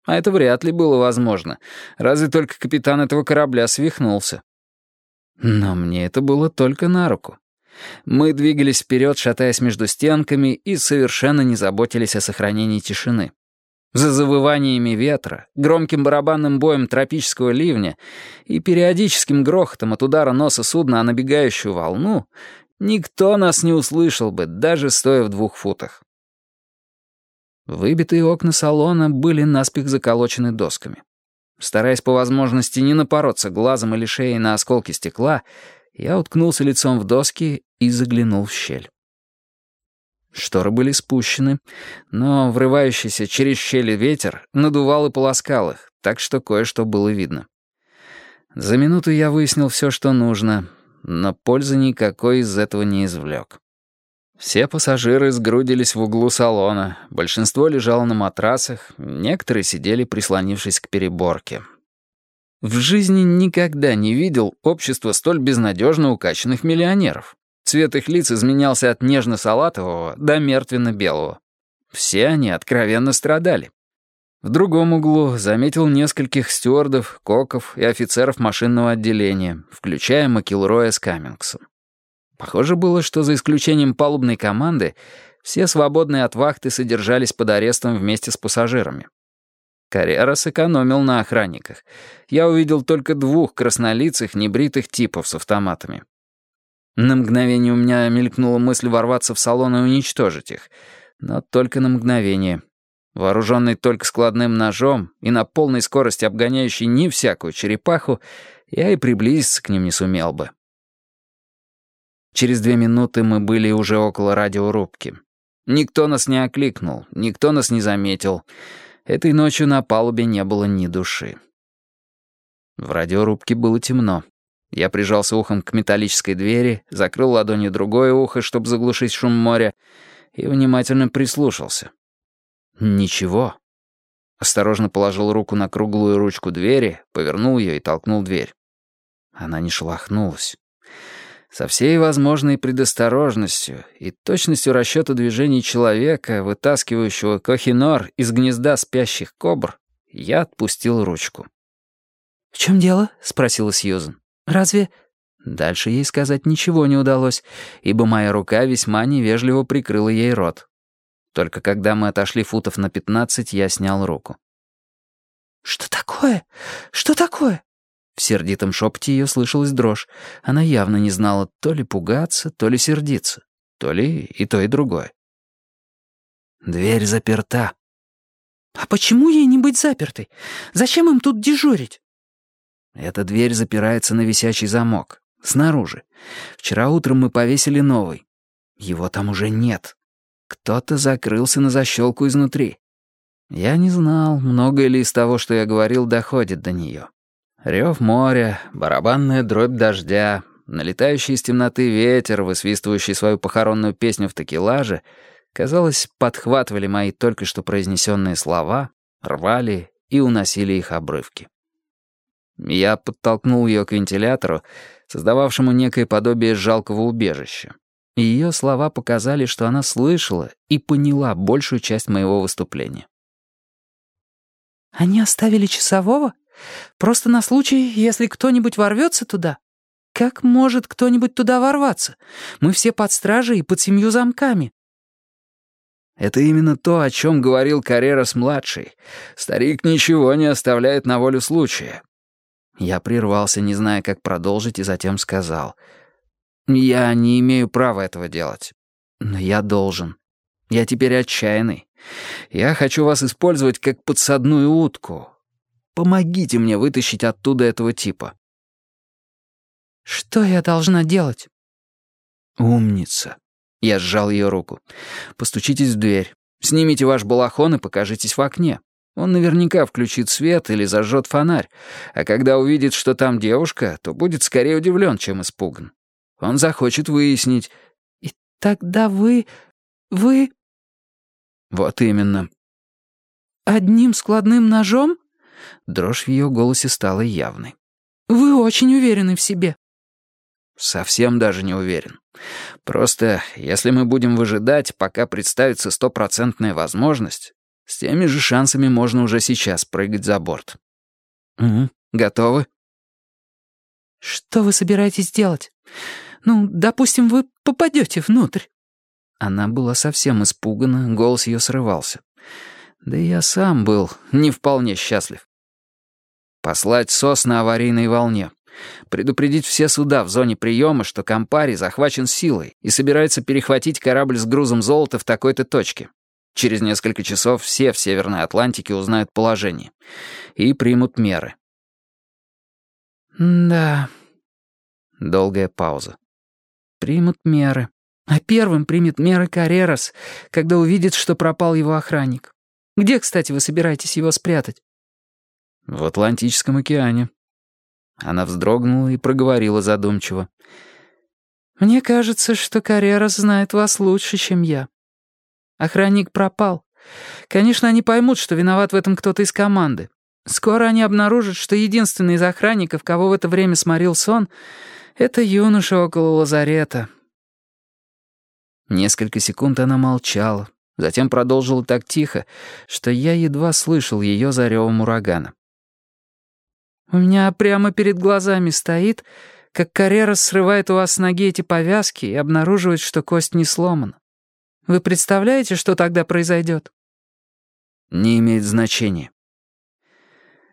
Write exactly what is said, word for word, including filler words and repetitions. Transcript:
А это вряд ли было возможно, разве только капитан этого корабля свихнулся. Но мне это было только на руку. Мы двигались вперед, шатаясь между стенками, и совершенно не заботились о сохранении тишины. За завываниями ветра, громким барабанным боем тропического ливня и периодическим грохотом от удара носа судна о набегающую волну никто нас не услышал бы, даже стоя в двух футах. Выбитые окна салона были наспех заколочены досками. Стараясь по возможности не напороться глазом или шеей на осколки стекла, я уткнулся лицом в доски и заглянул в щель. Шторы были спущены, но врывающийся через щели ветер надувал и полоскал их, так что кое-что было видно. За минуту я выяснил все, что нужно, но пользы никакой из этого не извлек. Все пассажиры сгрудились в углу салона, большинство лежало на матрасах, некоторые сидели, прислонившись к переборке. В жизни никогда не видел общества столь безнадежно укачанных миллионеров. Цвет их лиц изменялся от нежно-салатового до мертвенно-белого. Все они откровенно страдали. В другом углу заметил нескольких стюардов, коков и офицеров машинного отделения, включая Макилроя с Каммингсом. Похоже было, что за исключением палубной команды все свободные от вахты содержались под арестом вместе с пассажирами. Каррера сэкономил на охранниках. Я увидел только двух краснолицых, небритых типов с автоматами. На мгновение у меня мелькнула мысль ворваться в салон и уничтожить их. Но только на мгновение. Вооруженный только складным ножом и на полной скорости обгоняющий не всякую черепаху, я и приблизиться к ним не сумел бы. Через две минуты мы были уже около радиорубки. Никто нас не окликнул, никто нас не заметил. Этой ночью на палубе не было ни души. В радиорубке было темно. Я прижался ухом к металлической двери, закрыл ладонью другое ухо, чтобы заглушить шум моря, и внимательно прислушался. Ничего. Осторожно положил руку на круглую ручку двери, повернул ее и толкнул дверь. Она не шелохнулась. Со всей возможной предосторожностью и точностью расчета движений человека, вытаскивающего кохинор из гнезда спящих кобр, я отпустил ручку. «В чем дело?» — спросила Сьюзен. «Разве...» Дальше ей сказать ничего не удалось, ибо моя рука весьма невежливо прикрыла ей рот. Только когда мы отошли футов на пятнадцать, я снял руку. «Что такое? Что такое?» В сердитом шепоте ее слышалась дрожь. Она явно не знала то ли пугаться, то ли сердиться, то ли и то, и другое. «Дверь заперта». «А почему ей не быть запертой? Зачем им тут дежурить?» «Эта дверь запирается на висячий замок. Снаружи. Вчера утром мы повесили новый. Его там уже нет. Кто-то закрылся на защелку изнутри. Я не знал, многое ли из того, что я говорил, доходит до нее. Рев моря, барабанная дробь дождя, налетающий из темноты ветер, высвистывающий свою похоронную песню в такелаже, казалось, подхватывали мои только что произнесенные слова, рвали и уносили их обрывки. Я подтолкнул ее к вентилятору, создававшему некое подобие жалкого убежища. И ее слова показали, что она слышала и поняла большую часть моего выступления. «Они оставили часового? Просто на случай, если кто-нибудь ворвется туда? Как может кто-нибудь туда ворваться? Мы все под стражей и под семью замками». Это именно то, о чем говорил Каррерас-младший. Старик ничего не оставляет на волю случая. Я прервался, не зная, как продолжить, и затем сказал: «Я не имею права этого делать. Но я должен. Я теперь отчаянный. Я хочу вас использовать как подсадную утку. Помогите мне вытащить оттуда этого типа». «Что я должна делать?» «Умница». Я сжал ее руку. «Постучитесь в дверь. Снимите ваш балахон и покажитесь в окне. Он наверняка включит свет или зажжет фонарь, а когда увидит, что там девушка, то будет скорее удивлен, чем испуган. Он захочет выяснить». «И тогда вы... вы...» «Вот именно». «Одним складным ножом?» Дрожь в ее голосе стала явной. «Вы очень уверены в себе». «Совсем даже не уверен. Просто, если мы будем выжидать, пока представится стопроцентная возможность, С теми же шансами можно уже сейчас прыгать за борт. Угу, готовы? Что вы собираетесь делать? Ну, допустим, вы попадете внутрь. Она была совсем испугана, голос ее срывался. Да и я сам был не вполне счастлив. Послать СОС на аварийной волне. Предупредить все суда в зоне приема, что Кампари захвачен силой и собирается перехватить корабль с грузом золота в такой-то точке. Через несколько часов все в Северной Атлантике узнают положение и примут меры. Да. Долгая пауза. Примут меры. А первым примет меры Каррерас, когда увидит, что пропал его охранник. Где, кстати, вы собираетесь его спрятать? В Атлантическом океане. Она вздрогнула и проговорила задумчиво. Мне кажется, что Каррерас знает вас лучше, чем я. Охранник пропал. Конечно, они поймут, что виноват в этом кто-то из команды. Скоро они обнаружат, что единственный из охранников, кого в это время сморил сон, это юноша около лазарета. Несколько секунд она молчала, затем продолжила так тихо, что я едва слышал ее за ревом урагана. «У меня прямо перед глазами стоит, как Каррерас срывает у вас с ноги эти повязки и обнаруживает, что кость не сломана. Вы представляете, что тогда произойдет?» «Не имеет значения.